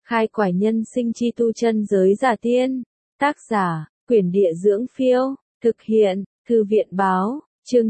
Khai quải nhân sinh chi tu chân giới giả tiên. Tác giả, Quyển Địa Dưỡng Phiêu. Thực hiện, Thư viện Báo. Chương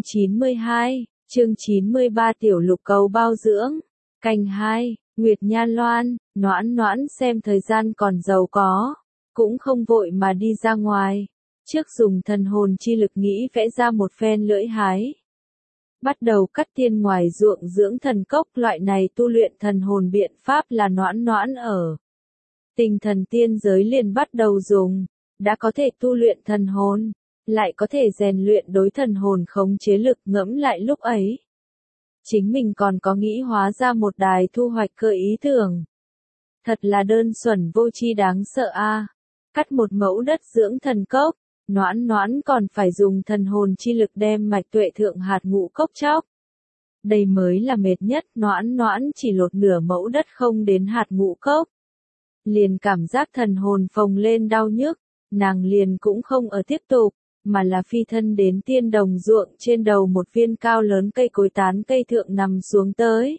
92, chương 93 Tiểu Lục Cầu bao dưỡng. Canh 2, Nguyệt Nha Loan. Noãn noãn xem thời gian còn giàu có, cũng không vội mà đi ra ngoài. Trước dùng thần hồn chi lực nghĩ vẽ ra một phen lưỡi hái. Bắt đầu cắt tiên ngoài ruộng dưỡng thần cốc, loại này tu luyện thần hồn biện pháp là noãn noãn ở Tinh Thần tiên giới liền bắt đầu dùng. Đã có thể tu luyện thần hồn, lại có thể rèn luyện đối thần hồn khống chế lực. Ngẫm lại lúc ấy, chính mình còn có nghĩ hóa ra một đài thu hoạch cơ ý tưởng. Thật là đơn xuẩn vô tri đáng sợ a. Cắt một mẫu đất dưỡng thần cốc, noãn noãn còn phải dùng thần hồn chi lực đem mạch tuệ thượng hạt ngũ cốc chóc. Đây mới là mệt nhất. Noãn noãn chỉ lột nửa mẫu đất không đến hạt ngũ cốc, liền cảm giác thần hồn phồng lên đau nhức. Nàng liền cũng không ở tiếp tục, mà là phi thân đến tiên đồng ruộng trên đầu một viên cao lớn cây cối tán cây thượng nằm xuống tới.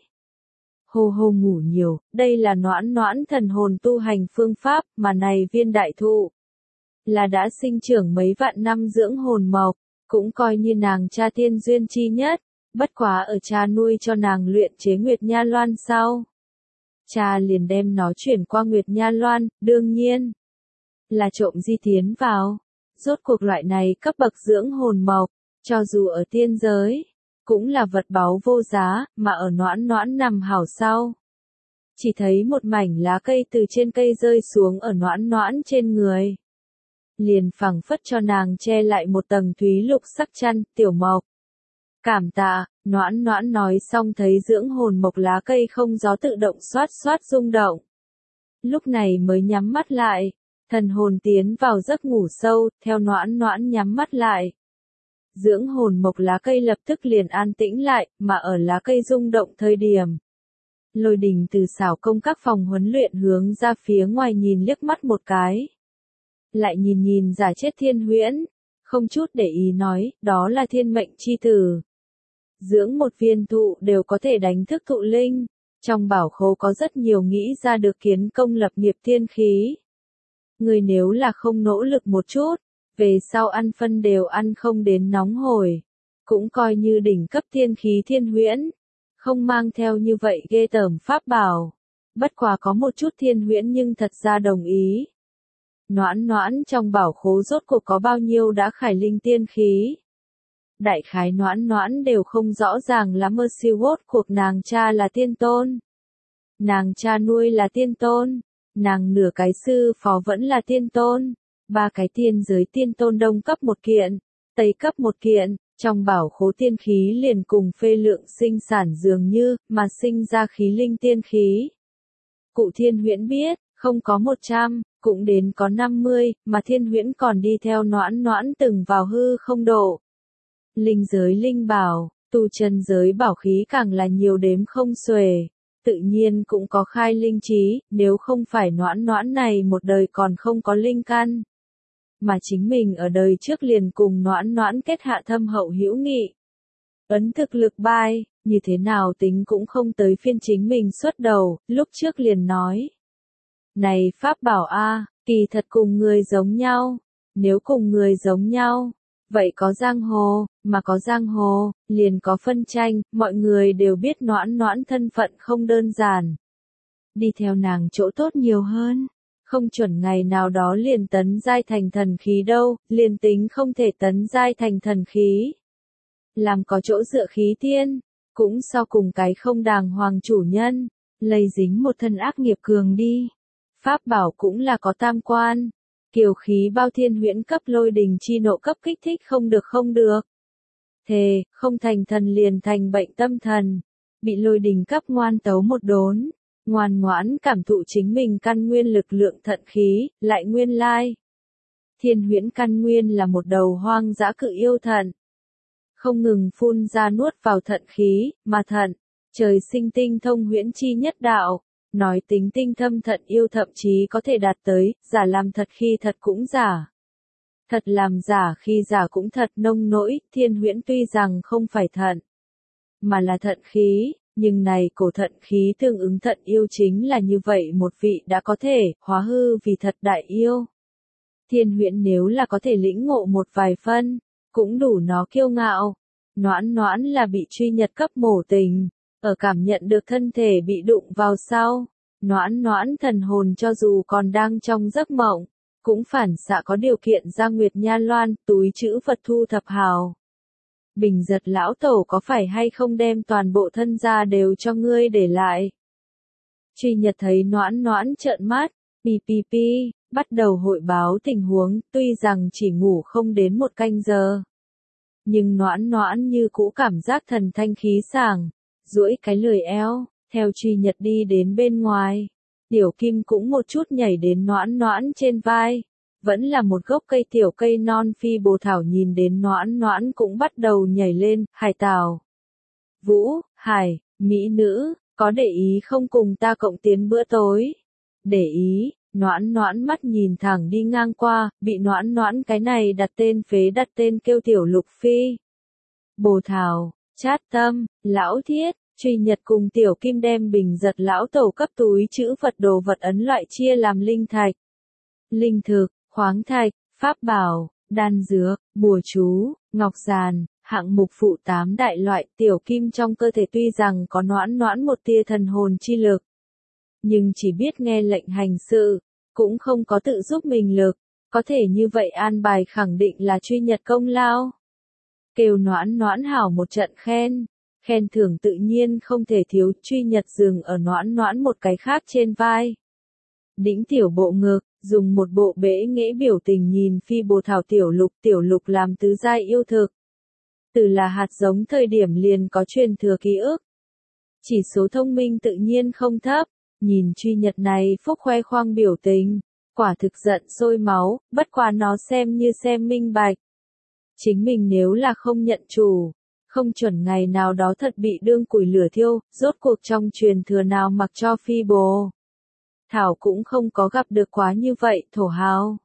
Hô hô ngủ nhiều, đây là noãn noãn thần hồn tu hành phương pháp, mà này viên đại thụ là đã sinh trưởng mấy vạn năm dưỡng hồn mộc, cũng coi như nàng cha tiên duyên chi nhất. Bất quá ở cha nuôi cho nàng luyện chế Nguyệt Nha Loan sau, cha liền đem nó chuyển qua Nguyệt Nha Loan, đương nhiên là trộm di tiến vào. Rốt cuộc loại này cấp bậc dưỡng hồn mộc, cho dù ở tiên giới, cũng là vật báu vô giá, mà ở noãn noãn nằm hảo sau. Chỉ thấy một mảnh lá cây từ trên cây rơi xuống ở noãn noãn trên người. Liền phẳng phất cho nàng che lại một tầng thúy lục sắc chăn. Tiểu mộc, cảm tạ. Noãn noãn nói xong thấy dưỡng hồn mộc lá cây không gió tự động xoát xoát rung động. Lúc này mới nhắm mắt lại. Thần hồn tiến vào giấc ngủ sâu, theo noãn noãn nhắm mắt lại. Dưỡng hồn mộc lá cây lập tức liền an tĩnh lại, mà ở lá cây rung động thời điểm. Lôi Đình từ xảo công các phòng huấn luyện hướng ra phía ngoài nhìn liếc mắt một cái. Lại nhìn nhìn giả chết Thiên Huyễn, không chút để ý nói, đó là thiên mệnh chi tử. Dưỡng một viên thụ đều có thể đánh thức thụ linh, trong bảo khố có rất nhiều nghĩ ra được kiến công lập nghiệp thiên khí. Người nếu là không nỗ lực một chút, về sau ăn phân đều ăn không đến nóng hổi. Cũng coi như đỉnh cấp thiên khí Thiên Huyễn, không mang theo như vậy ghê tởm pháp bảo. Bất quá có một chút Thiên Huyễn nhưng thật ra đồng ý. Noãn noãn trong bảo khố rốt cuộc có bao nhiêu đã khải linh tiên khí. Đại khái noãn noãn đều không rõ ràng lắm, mơ siêu rốt cuộc nàng cha là tiên tôn. Nàng cha nuôi là tiên tôn. Nàng nửa cái sư phó vẫn là tiên tôn. 3 cái tiên giới tiên tôn đông cấp một kiện, tây cấp một kiện, trong bảo khố tiên khí liền cùng phê lượng sinh sản dường như, mà sinh ra khí linh tiên khí. Cụ Thiên Huyễn biết, không có 100, cũng đến có 50, mà Thiên Huyễn còn đi theo noãn noãn từng vào hư không độ. Linh giới linh bảo, tu chân giới bảo khí càng là nhiều đếm không xuể. Tự nhiên cũng có khai linh trí, nếu không phải noãn noãn này một đời còn không có linh căn. Mà chính mình ở đời trước liền cùng noãn noãn kết hạ thâm hậu hữu nghị. Ấn thực lực bai, như thế nào tính cũng không tới phiên chính mình xuất đầu, lúc trước liền nói. Này pháp bảo a, kỳ thật cùng người giống nhau, nếu cùng người giống nhau, vậy có giang hồ, mà có giang hồ, liền có phân tranh, mọi người đều biết noãn noãn thân phận không đơn giản. Đi theo nàng chỗ tốt nhiều hơn, không chuẩn ngày nào đó liền tấn giai thành thần khí đâu, liền tính không thể tấn giai thành thần khí. Làm có chỗ dựa khí tiên, cũng so cùng cái không đàng hoàng chủ nhân, lây dính một thân ác nghiệp cường đi. Pháp bảo cũng là có tam quan. Kiều khí bao Thiên Huyễn cấp Lôi Đình chi nộ cấp kích thích không được. Thề, không thành thần liền thành bệnh tâm thần. Bị Lôi Đình cấp ngoan tấu một đốn. Ngoan ngoãn cảm thụ chính mình căn nguyên lực lượng thận khí, lại nguyên lai. Thiên Huyễn căn nguyên là một đầu hoang dã cự yêu thận. Không ngừng phun ra nuốt vào thận khí, mà thận, trời sinh tinh thông huyễn chi nhất đạo. Nói tính tinh thâm thận yêu thậm chí có thể đạt tới, giả làm thật khi thật cũng giả. Thật làm giả khi giả cũng thật nông nỗi. Thiên Huyễn tuy rằng không phải thận, mà là thận khí, Nhưng này cổ thận khí tương ứng thận yêu chính là như vậy một vị đã có thể hóa hư vì thật đại yêu. Thiên Huyễn nếu là có thể lĩnh ngộ một vài phân, cũng đủ nó kiêu ngạo. Noãn Noãn là bị truy nhật cấp mổ tình, ở cảm nhận được thân thể bị đụng vào sau. Noãn Noãn thần hồn cho dù còn đang trong giấc mộng, cũng phản xạ có điều kiện ra Nguyệt Nha Loan, túi trữ vật thu thập hào. Bình Giật lão tổ có phải hay không đem toàn bộ thân gia đều cho ngươi để lại? Truy Nhật thấy Noãn Noãn trợn mắt, pi, bắt đầu hội báo tình huống, tuy rằng chỉ ngủ không đến 1 canh giờ. Nhưng Noãn Noãn như cũ cảm giác thần thanh khí sảng, duỗi cái lười eo, theo Truy Nhật đi đến bên ngoài. Tiểu Kim cũng một chút nhảy đến Noãn Noãn trên vai. Vẫn là một gốc cây tiểu cây non phi bồ thảo nhìn đến Noãn Noãn cũng bắt đầu nhảy lên, Hải Tào. Vũ, Hải, mỹ nữ, có để ý không cùng ta cộng tiến bữa tối? Để ý, Noãn Noãn mắt nhìn thẳng đi ngang qua, bị Noãn Noãn cái này đặt tên kêu Tiểu Lục Phi. Bồ thảo, chát tâm, lão thiết, Truy Nhật cùng Tiểu Kim đem Bình Giật lão tổ cấp túi trữ vật đồ vật ấn loại chia làm linh thạch, linh thực, khoáng thạch, pháp bảo, đan dược, bùa chú, ngọc giàn, hạng mục phụ 8 đại loại. Tiểu Kim trong cơ thể tuy rằng có Noãn Noãn một tia thần hồn chi lực, nhưng chỉ biết nghe lệnh hành sự, cũng không có tự giúp mình lực, có thể như vậy an bài khẳng định là Truy Nhật công lao. Kêu Noãn Noãn hảo một trận khen thưởng tự nhiên không thể thiếu. Truy Nhật dừng ở Noãn Noãn một cái khác trên vai. Đĩnh tiểu bộ ngực, dùng một bộ bẽ nghễ biểu tình nhìn phi bồ thảo Tiểu Lục làm tứ giai yêu thực. Từ là hạt giống thời điểm liền có truyền thừa ký ức. Chỉ số thông minh tự nhiên không thấp, nhìn Truy Nhật này phúc khoe khoang biểu tình, quả thực giận sôi máu, bất quá nó xem như xem minh bạch. Chính mình nếu là không nhận chủ, không chuẩn ngày nào đó thật bị đương củi lửa thiêu, rốt cuộc trong truyền thừa nào mặc cho phi bồ thảo cũng không có gặp được quá như vậy, thổ hào.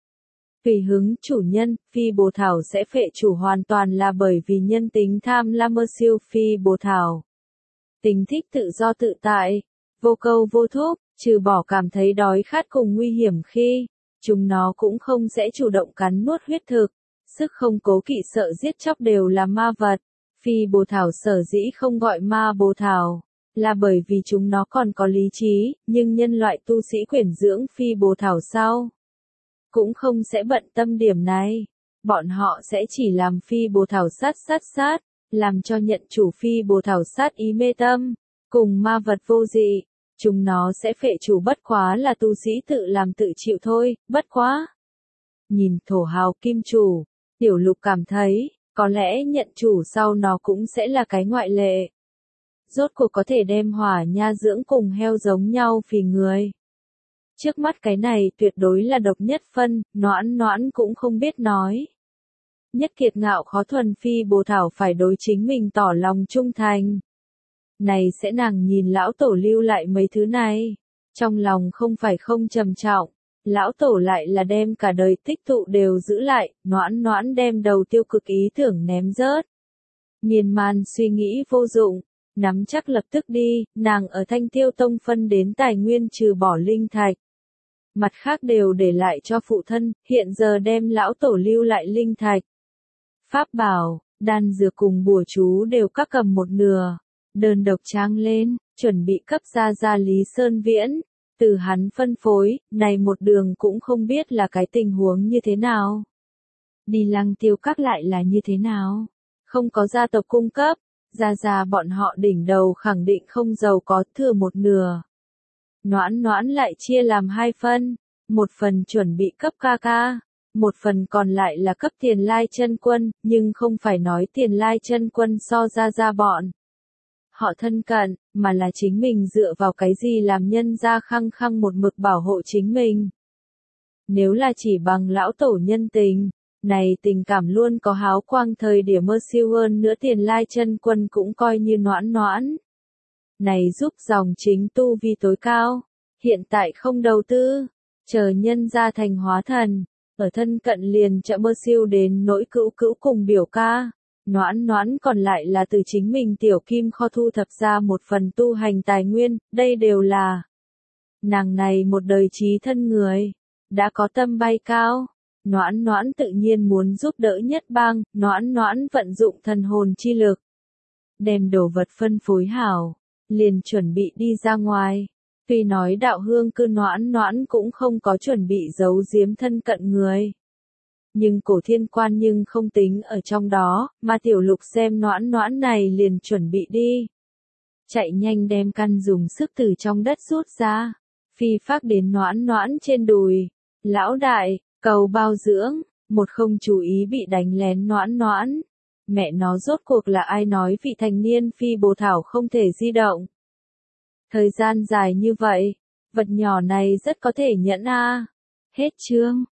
Tùy hứng chủ nhân, phi bồ thảo sẽ phệ chủ hoàn toàn là bởi vì nhân tính tham lam mơ siêu phi bồ thảo. Tính thích tự do tự tại, vô câu vô thúc, trừ bỏ cảm thấy đói khát cùng nguy hiểm khi, chúng nó cũng không sẽ chủ động cắn nuốt huyết thực, sức không cố kỵ sợ giết chóc đều là ma vật. Phi bồ thảo sở dĩ không gọi ma bồ thảo, là bởi vì chúng nó còn có lý trí, nhưng nhân loại tu sĩ quyển dưỡng phi bồ thảo sau, cũng không sẽ bận tâm điểm này. Bọn họ sẽ chỉ làm phi bồ thảo sát, làm cho nhận chủ phi bồ thảo sát ý mê tâm, cùng ma vật vô dị. Chúng nó sẽ phệ chủ bất quá là tu sĩ tự làm tự chịu thôi, bất quá. Nhìn thổ hào kim chủ, Tiểu Lục cảm thấy, có lẽ nhận chủ sau nó cũng sẽ là cái ngoại lệ. Rốt cuộc có thể đem hỏa nha dưỡng cùng heo giống nhau phì người. Trước mắt cái này tuyệt đối là độc nhất phân, Noãn Noãn cũng không biết nói. Nhất kiệt ngạo khó thuần phi bồ thảo phải đối chính mình tỏ lòng trung thành. Này sẽ nàng nhìn lão tổ lưu lại mấy thứ này. Trong lòng không phải không trầm trọng. Lão tổ lại là đem cả đời tích tụ đều giữ lại, Noãn Noãn đem đầu tiêu cực ý tưởng ném rớt. Miên man suy nghĩ vô dụng, nắm chắc lập tức đi, nàng ở Thanh Tiêu Tông phân đến tài nguyên trừ bỏ linh thạch. Mặt khác đều để lại cho phụ thân, hiện giờ đem lão tổ lưu lại linh thạch. Pháp bảo, đan dược cùng bùa chú đều các cầm một nửa, đơn độc trang lên, chuẩn bị cấp ra Lý Sơn Viễn. Từ hắn phân phối, này một đường cũng không biết là cái tình huống như thế nào. Đi Lăng Tiêu Các lại là như thế nào? Không có gia tộc cung cấp, ra bọn họ đỉnh đầu khẳng định không giàu có, thừa một nửa. Noãn Noãn lại chia làm 2 phân, một phần chuẩn bị cấp ca ca, một phần còn lại là cấp Tiền Lai Chân Quân, nhưng không phải nói Tiền Lai Chân Quân so ra bọn họ thân cận, mà là chính mình dựa vào cái gì làm nhân ra khăng khăng một mực bảo hộ chính mình. Nếu là chỉ bằng lão tổ nhân tình, này tình cảm luôn có háo quang thời điểm mơ siêu hơn nữa Tiền Lai Chân Quân cũng coi như Noãn Noãn. Này giúp dòng chính tu vi tối cao, hiện tại không đầu tư, chờ nhân ra thành hóa thần, ở thân cận liền chợ mơ siêu đến nỗi cữu cùng biểu ca. Noãn noãn còn lại là từ chính mình tiểu kim kho thu thập ra một phần tu hành tài nguyên, đây đều là nàng này một đời trí thân người, đã có tâm bay cao. Noãn noãn tự nhiên muốn giúp đỡ nhất bang, noãn noãn vận dụng thần hồn chi lực. Đem đồ vật phân phối hảo, liền chuẩn bị đi ra ngoài. Tuy nói đạo hương cư noãn noãn cũng không có chuẩn bị giấu giếm thân cận người. Nhưng cổ thiên quan nhưng không tính ở trong đó, mà tiểu lục xem noãn noãn này liền chuẩn bị đi. Chạy nhanh đem căn dùng sức từ trong đất rút ra, phi phác đến noãn noãn trên đùi. Lão đại, cầu bao dưỡng, một không chú ý bị đánh lén noãn noãn. Mẹ nó rốt cuộc là ai nói vị thành niên phi bồ thảo không thể di động. Thời gian dài như vậy, vật nhỏ này rất có thể nhẫn a. Hết chương.